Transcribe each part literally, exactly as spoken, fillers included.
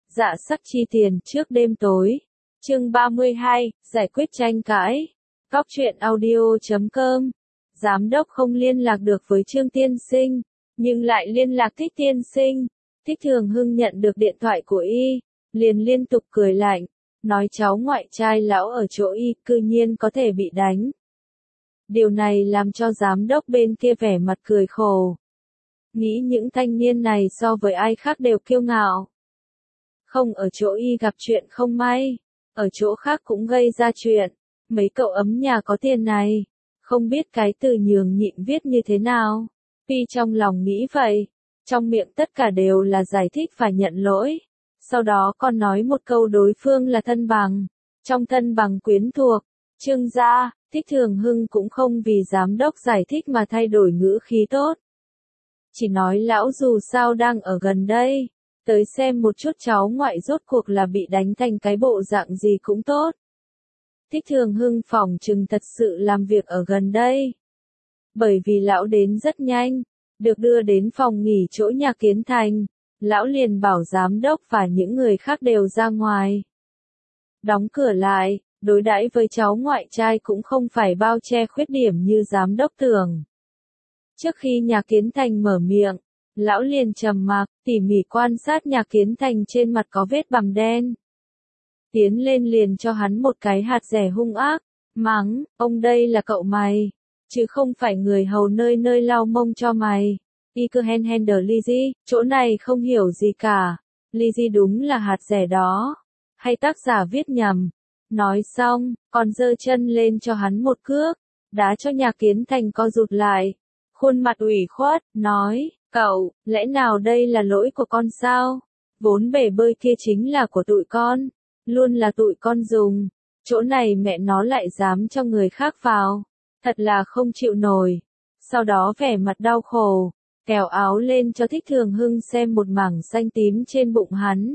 Dạ sắc chi tiền trước đêm tối. Chương ba mươi hai, giải quyết tranh cãi. Góc truyện audio chấm com. Giám đốc không liên lạc được với Trương tiên sinh, nhưng lại liên lạc Thích tiên sinh. Thích Thường Hưng nhận được điện thoại của y, liền liên tục cười lạnh, nói cháu ngoại trai lão ở chỗ y cư nhiên có thể bị đánh. Điều này làm cho giám đốc bên kia vẻ mặt cười khổ. Nghĩ những thanh niên này so với ai khác đều kiêu ngạo. Không ở chỗ y gặp chuyện không may, ở chỗ khác cũng gây ra chuyện. Mấy cậu ấm nhà có tiền này, không biết cái từ nhường nhịn viết như thế nào. Pi trong lòng nghĩ vậy, trong miệng tất cả đều là giải thích và nhận lỗi. Sau đó còn nói một câu đối phương là thân bằng, trong thân bằng quyến thuộc. Trương gia, Thích Thường Hưng cũng không vì giám đốc giải thích mà thay đổi ngữ khí tốt. Chỉ nói lão dù sao đang ở gần đây, tới xem một chút cháu ngoại rốt cuộc là bị đánh thành cái bộ dạng gì cũng tốt. Thích Thường Hưng phỏng chừng thật sự làm việc ở gần đây. Bởi vì lão đến rất nhanh, được đưa đến phòng nghỉ chỗ nhà Kiến Thành, lão liền bảo giám đốc và những người khác đều ra ngoài. Đóng cửa lại, đối đãi với cháu ngoại trai cũng không phải bao che khuyết điểm như giám đốc tưởng. Trước khi nhà Kiến Thành mở miệng, lão liền trầm mặc, tỉ mỉ quan sát nhà Kiến Thành trên mặt có vết bầm đen. Tiến lên liền cho hắn một cái hạt rẻ hung ác, mắng, ông đây là cậu mày, chứ không phải người hầu nơi nơi lau mông cho mày. Ikerhen Hender Lizzy, chỗ này không hiểu gì cả, Lizzy đúng là hạt rẻ đó, hay tác giả viết nhầm. Nói xong, còn giơ chân lên cho hắn một cước, đá cho nhà Kiến Thành co rụt lại. Khuôn mặt ủy khuất, nói, cậu, lẽ nào đây là lỗi của con sao? Vốn bể bơi kia chính là của tụi con, luôn là tụi con dùng, chỗ này mẹ nó lại dám cho người khác vào, thật là không chịu nổi. Sau đó vẻ mặt đau khổ, kéo áo lên cho Thích Thường Hưng xem một mảng xanh tím trên bụng hắn.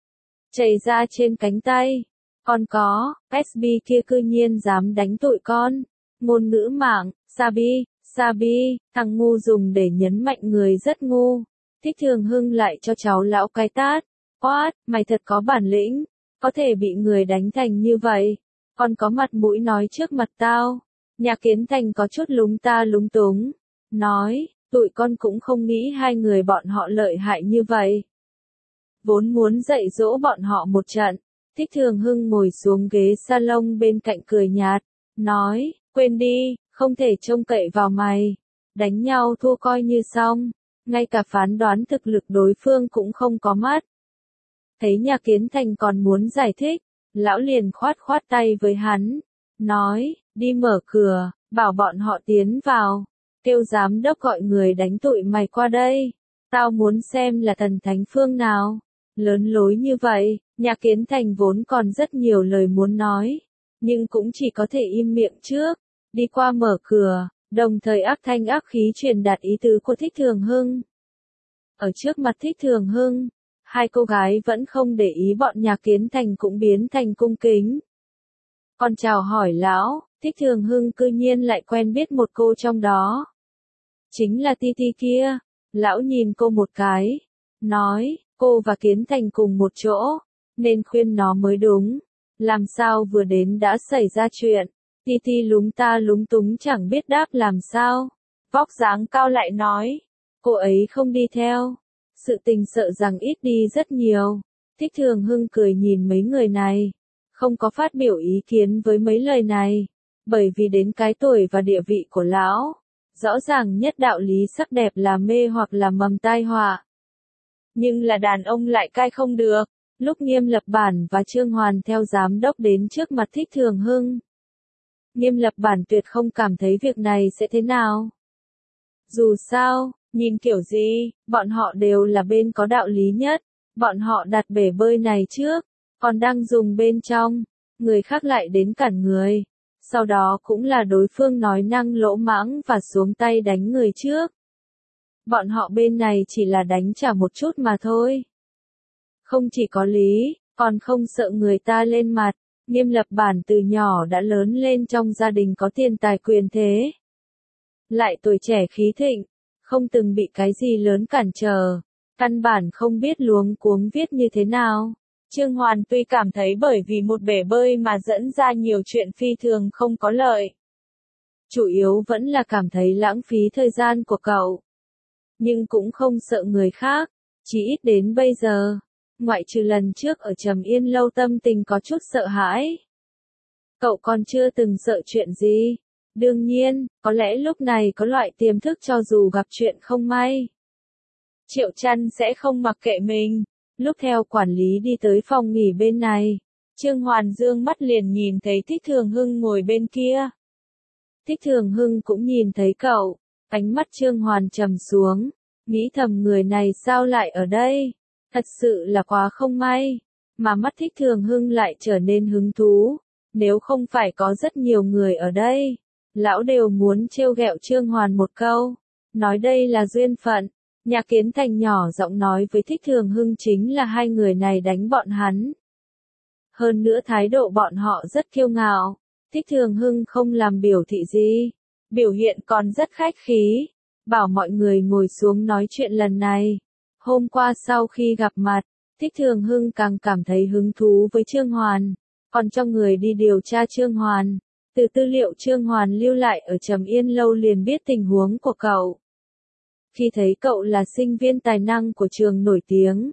Chảy ra trên cánh tay, còn có, ét bê kia cư nhiên dám đánh tụi con. Ngôn ngữ mạng, Sabi, Sabi, thằng ngu dùng để nhấn mạnh người rất ngu. Thích Thường Hưng lại cho cháu lão cái tát. What, mày thật có bản lĩnh, có thể bị người đánh thành như vậy, còn có mặt mũi nói trước mặt tao. Nhà Kiến Thành có chút lúng ta lúng túng, nói, tụi con cũng không nghĩ hai người bọn họ lợi hại như vậy. Vốn muốn dạy dỗ bọn họ một trận, Thích Thường Hưng ngồi xuống ghế salon bên cạnh cười nhạt, nói, quên đi, không thể trông cậy vào mày, đánh nhau thua coi như xong, ngay cả phán đoán thực lực đối phương cũng không có mắt. Thấy nhà Kiến Thành còn muốn giải thích, lão liền khoát khoát tay với hắn, nói, đi mở cửa, bảo bọn họ tiến vào, kêu giám đốc gọi người đánh tụi mày qua đây, tao muốn xem là thần thánh phương nào, lớn lối như vậy. Nhà Kiến Thành vốn còn rất nhiều lời muốn nói, nhưng cũng chỉ có thể im miệng trước, đi qua mở cửa, đồng thời ác thanh ác khí truyền đạt ý tứ của Thích Thường Hưng. Ở trước mặt Thích Thường Hưng, hai cô gái vẫn không để ý bọn nhà Kiến Thành cũng biến thành cung kính. Còn chào hỏi lão, Thích Thường Hưng cư nhiên lại quen biết một cô trong đó. Chính là Ti Ti kia, lão nhìn cô một cái, nói, cô và Kiến Thành cùng một chỗ, nên khuyên nó mới đúng, làm sao vừa đến đã xảy ra chuyện. Ti Ti lúng ta lúng túng chẳng biết đáp làm sao, vóc dáng cao lại nói, cô ấy không đi theo, sự tình sợ rằng ít đi rất nhiều. Thích Thường Hưng cười nhìn mấy người này, không có phát biểu ý kiến với mấy lời này, bởi vì đến cái tuổi và địa vị của lão, rõ ràng nhất đạo lý sắc đẹp là mê hoặc là mầm tai họa. Nhưng là đàn ông lại cai không được. Lúc Nghiêm Lập Bản và Trương Hoàn theo giám đốc đến trước mặt Thích Thường Hưng, Nghiêm Lập Bản tuyệt không cảm thấy việc này sẽ thế nào. Dù sao, nhìn kiểu gì, bọn họ đều là bên có đạo lý nhất, bọn họ đặt bể bơi này trước, còn đang dùng bên trong, người khác lại đến cản người, sau đó cũng là đối phương nói năng lỗ mãng và xuống tay đánh người trước. Bọn họ bên này chỉ là đánh trả một chút mà thôi. Không chỉ có lý, còn không sợ người ta lên mặt. Nghiêm Lập Bản từ nhỏ đã lớn lên trong gia đình có tiền tài quyền thế. Lại tuổi trẻ khí thịnh, không từng bị cái gì lớn cản trở. căn bản không biết luống cuống viết như thế nào. Trương Hoàn tuy cảm thấy bởi vì một bể bơi mà dẫn ra nhiều chuyện phi thường không có lợi. Chủ yếu vẫn là cảm thấy lãng phí thời gian của cậu. Nhưng cũng không sợ người khác, chỉ ít đến bây giờ, ngoại trừ lần trước ở Trầm Yên Lâu tâm tình có chút sợ hãi. Cậu còn chưa từng sợ chuyện gì. Đương nhiên, có lẽ lúc này có loại tiềm thức cho dù gặp chuyện không may. Triệu Chăn sẽ không mặc kệ mình. Lúc theo quản lý đi tới phòng nghỉ bên này, Trương Hoàn dương mắt liền nhìn thấy Thích Thường Hưng ngồi bên kia. Thích Thường Hưng cũng nhìn thấy cậu, ánh mắt Trương Hoàn trầm xuống, nghĩ thầm người này sao lại ở đây, thật sự là quá không may, mà mắt Thích Thường Hưng lại trở nên hứng thú, nếu không phải có rất nhiều người ở đây, lão đều muốn trêu ghẹo Trương Hoàn một câu, nói đây là duyên phận. Nhạc Kiến Thành nhỏ giọng nói với Thích Thường Hưng chính là hai người này đánh bọn hắn. Hơn nữa thái độ bọn họ rất kiêu ngạo, Thích Thường Hưng không làm biểu thị gì, biểu hiện còn rất khách khí, bảo mọi người ngồi xuống nói chuyện lần này. Hôm qua sau khi gặp mặt, Thích Thường Hưng càng cảm thấy hứng thú với Trương Hoàn, còn cho người đi điều tra Trương Hoàn, từ tư liệu Trương Hoàn lưu lại ở Trầm Yên Lâu liền biết tình huống của cậu. Khi thấy cậu là sinh viên tài năng của trường nổi tiếng,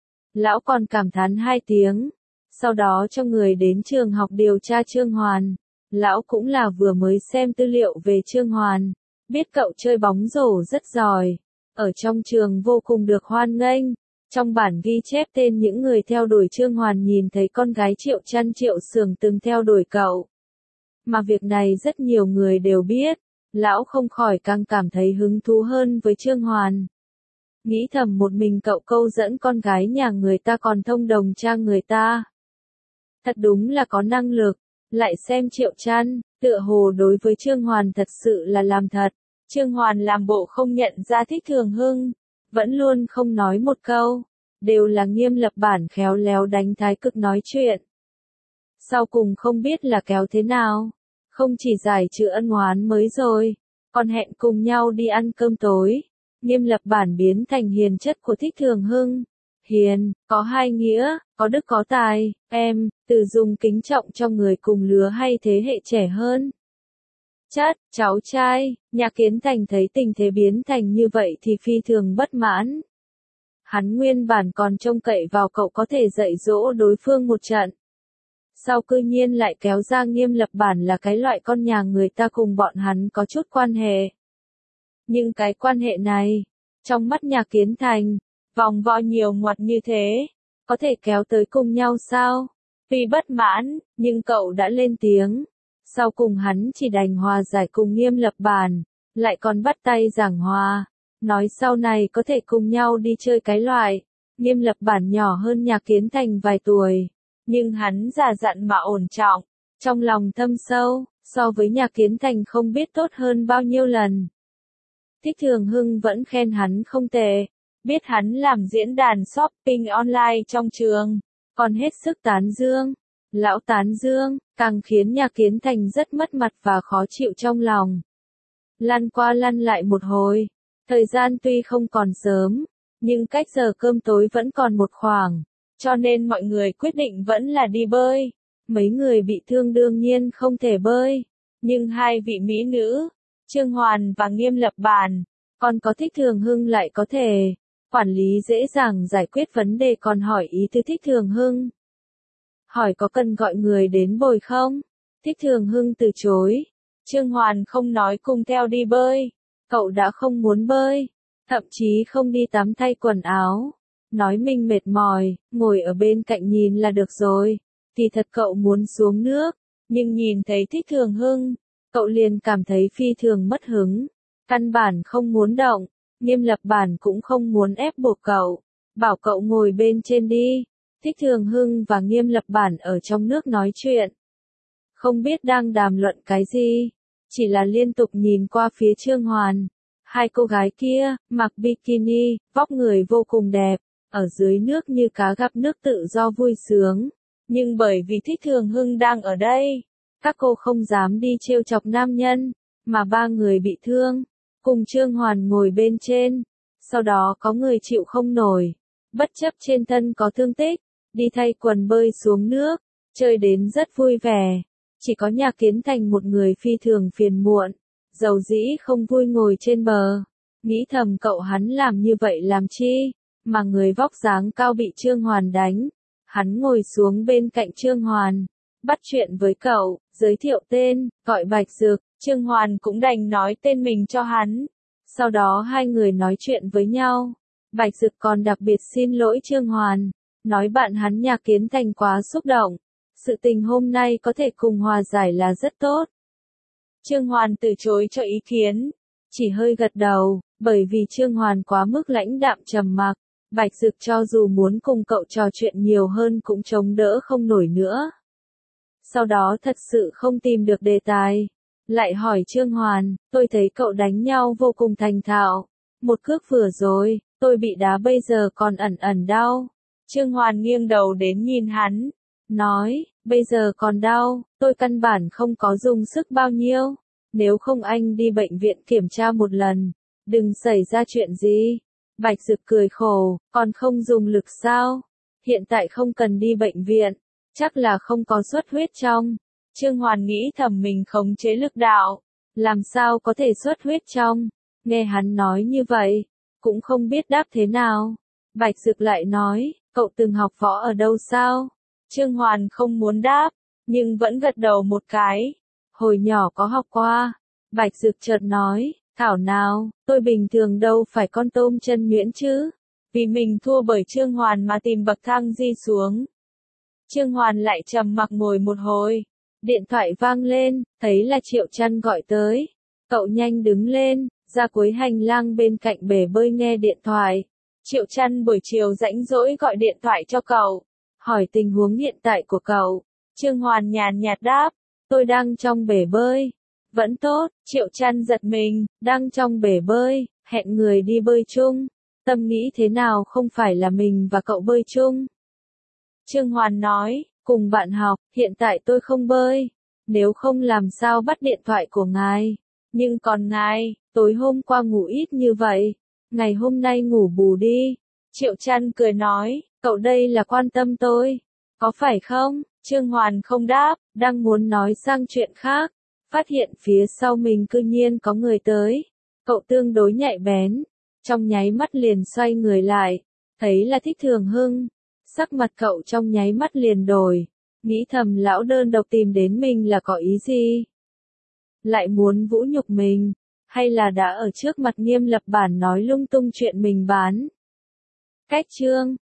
lão còn cảm thán hai tiếng, sau đó cho người đến trường học điều tra Trương Hoàn, lão cũng là vừa mới xem tư liệu về Trương Hoàn, biết cậu chơi bóng rổ rất giỏi, ở trong trường vô cùng được hoan nghênh, trong bản ghi chép tên những người theo đuổi Trương Hoàn nhìn thấy con gái Triệu Chăn Triệu Sường từng theo đuổi cậu. Mà việc này rất nhiều người đều biết. Lão không khỏi càng cảm thấy hứng thú hơn với Trương Hoàn. Nghĩ thầm một mình cậu câu dẫn con gái nhà người ta còn thông đồng trang người ta. Thật đúng là có năng lực, lại xem Triệu Chăn, tựa hồ đối với Trương Hoàn thật sự là làm thật. Trương Hoàn làm bộ không nhận ra Thích Thường Hưng, vẫn luôn không nói một câu, đều là Nghiêm Lập Bản khéo léo đánh thái cực nói chuyện. Sau cùng không biết là kéo thế nào. Không chỉ giải trừ ân oán mới rồi, còn hẹn cùng nhau đi ăn cơm tối. Nghiêm Lập Bản biến thành hiền chất của Thích Thường Hưng. Hiền, có hai nghĩa, có đức có tài, em, từ dùng kính trọng cho người cùng lứa hay thế hệ trẻ hơn. Chất, cháu trai, Nhạc Kiến Thành thấy tình thế biến thành như vậy thì phi thường bất mãn. Hắn nguyên bản còn trông cậy vào cậu có thể dạy dỗ đối phương một trận. Sau cư nhiên lại kéo ra Nghiêm Lập Bản là cái loại con nhà người ta cùng bọn hắn có chút quan hệ. Nhưng cái quan hệ này, trong mắt Nhạc Kiến Thành, vòng vo nhiều ngoặt như thế, có thể kéo tới cùng nhau sao? Tuy bất mãn, nhưng cậu đã lên tiếng. Sau cùng hắn chỉ đành hòa giải cùng Nghiêm Lập Bản, lại còn bắt tay giảng hòa, nói sau này có thể cùng nhau đi chơi cái loại. Nghiêm Lập Bản nhỏ hơn Nhạc Kiến Thành vài tuổi. Nhưng hắn già dặn mà ổn trọng, trong lòng thâm sâu, so với Nhạc Kiến Thành không biết tốt hơn bao nhiêu lần. Thích Thường Hưng vẫn khen hắn không tệ, biết hắn làm diễn đàn shopping online trong trường, còn hết sức tán dương. Lão tán dương, càng khiến Nhạc Kiến Thành rất mất mặt và khó chịu trong lòng. Lăn qua lăn lại một hồi, thời gian tuy không còn sớm, nhưng cách giờ cơm tối vẫn còn một khoảng. Cho nên mọi người quyết định vẫn là đi bơi. Mấy người bị thương đương nhiên không thể bơi. Nhưng hai vị mỹ nữ, Trương Hoàn và Nghiêm Lập Bản, còn có Thích Thường Hưng lại có thể. Quản lý dễ dàng giải quyết vấn đề còn hỏi ý từ Thích Thường Hưng. Hỏi có cần gọi người đến bồi không? Thích Thường Hưng từ chối. Trương Hoàn không nói cùng theo đi bơi. Cậu đã không muốn bơi. Thậm chí không đi tắm thay quần áo. Nói mình mệt mỏi, ngồi ở bên cạnh nhìn là được rồi. Kỳ thật cậu muốn xuống nước, nhưng nhìn thấy Thích Thường Hưng, cậu liền cảm thấy phi thường mất hứng. Căn bản không muốn động, Nghiêm Lập Bản cũng không muốn ép buộc cậu, bảo cậu ngồi bên trên đi. Thích Thường Hưng và Nghiêm Lập Bản ở trong nước nói chuyện. Không biết đang đàm luận cái gì, chỉ là liên tục nhìn qua phía Trương Hoàn. Hai cô gái kia, mặc bikini, vóc người vô cùng đẹp. Ở dưới nước như cá gặp nước tự do vui sướng. Nhưng bởi vì Thích Thường Hưng đang ở đây, các cô không dám đi trêu chọc nam nhân, mà ba người bị thương, cùng Trương Hoàn ngồi bên trên. Sau đó có người chịu không nổi, bất chấp trên thân có thương tích, đi thay quần bơi xuống nước, chơi đến rất vui vẻ. Chỉ có Nhạc Kiến Thành một người phi thường phiền muộn, dầu dĩ không vui ngồi trên bờ, nghĩ thầm cậu hắn làm như vậy làm chi, mà người vóc dáng cao bị Trương Hoàn đánh. Hắn ngồi xuống bên cạnh Trương Hoàn, bắt chuyện với cậu, giới thiệu tên, gọi Bạch Dược, Trương Hoàn cũng đành nói tên mình cho hắn. Sau đó hai người nói chuyện với nhau, Bạch Dược còn đặc biệt xin lỗi Trương Hoàn, nói bạn hắn Nhạc Kiến Thành quá xúc động, sự tình hôm nay có thể cùng hòa giải là rất tốt. Trương Hoàn từ chối cho ý kiến, chỉ hơi gật đầu, bởi vì Trương Hoàn quá mức lãnh đạm trầm mặc, Bạch Dược cho dù muốn cùng cậu trò chuyện nhiều hơn cũng chống đỡ không nổi nữa. Sau đó thật sự không tìm được đề tài, lại hỏi Trương Hoàn, tôi thấy cậu đánh nhau vô cùng thành thạo, một cước vừa rồi, tôi bị đá bây giờ còn ẩn ẩn đau. Trương Hoàn nghiêng đầu đến nhìn hắn, nói, bây giờ còn đau, tôi căn bản không có dùng sức bao nhiêu, nếu không anh đi bệnh viện kiểm tra một lần, đừng xảy ra chuyện gì. Bạch Dược cười khổ, còn không dùng lực sao? Hiện tại không cần đi bệnh viện, chắc là không có xuất huyết trong. Trương Hoàn nghĩ thầm mình khống chế lực đạo, làm sao có thể xuất huyết trong. Nghe hắn nói như vậy, cũng không biết đáp thế nào. Bạch Dược lại nói, cậu từng học võ ở đâu sao? Trương Hoàn không muốn đáp, nhưng vẫn gật đầu một cái. Hồi nhỏ có học qua. Bạch Dược chợt nói, thảo nào, tôi bình thường đâu phải con tôm chân nhuyễn chứ. Vì mình thua bởi Trương Hoàn mà tìm bậc thang di xuống. Trương Hoàn lại trầm mặc ngồi một hồi. Điện thoại vang lên, thấy là Triệu Trăn gọi tới. Cậu nhanh đứng lên, ra cuối hành lang bên cạnh bể bơi nghe điện thoại. Triệu Trăn buổi chiều rảnh rỗi gọi điện thoại cho cậu, hỏi tình huống hiện tại của cậu. Trương Hoàn nhàn nhạt đáp, tôi đang trong bể bơi. Vẫn tốt, Triệu Trăn giật mình, đang trong bể bơi, hẹn người đi bơi chung. Tâm nghĩ thế nào không phải là mình và cậu bơi chung. Trương Hoàn nói, cùng bạn học, hiện tại tôi không bơi. Nếu không làm sao bắt điện thoại của ngài. Nhưng còn ngài, tối hôm qua ngủ ít như vậy. Ngày hôm nay ngủ bù đi. Triệu Trăn cười nói, cậu đây là quan tâm tôi. Có phải không? Trương Hoàn không đáp, đang muốn nói sang chuyện khác. Phát hiện phía sau mình cư nhiên có người tới. Cậu tương đối nhạy bén. Trong nháy mắt liền xoay người lại. Thấy là Thích Thường Hưng. Sắc mặt cậu trong nháy mắt liền đổi. Nghĩ thầm lão đơn độc tìm đến mình là có ý gì? Lại muốn vũ nhục mình. Hay là đã ở trước mặt Nghiêm Lập Bản nói lung tung chuyện mình bán? Cách chương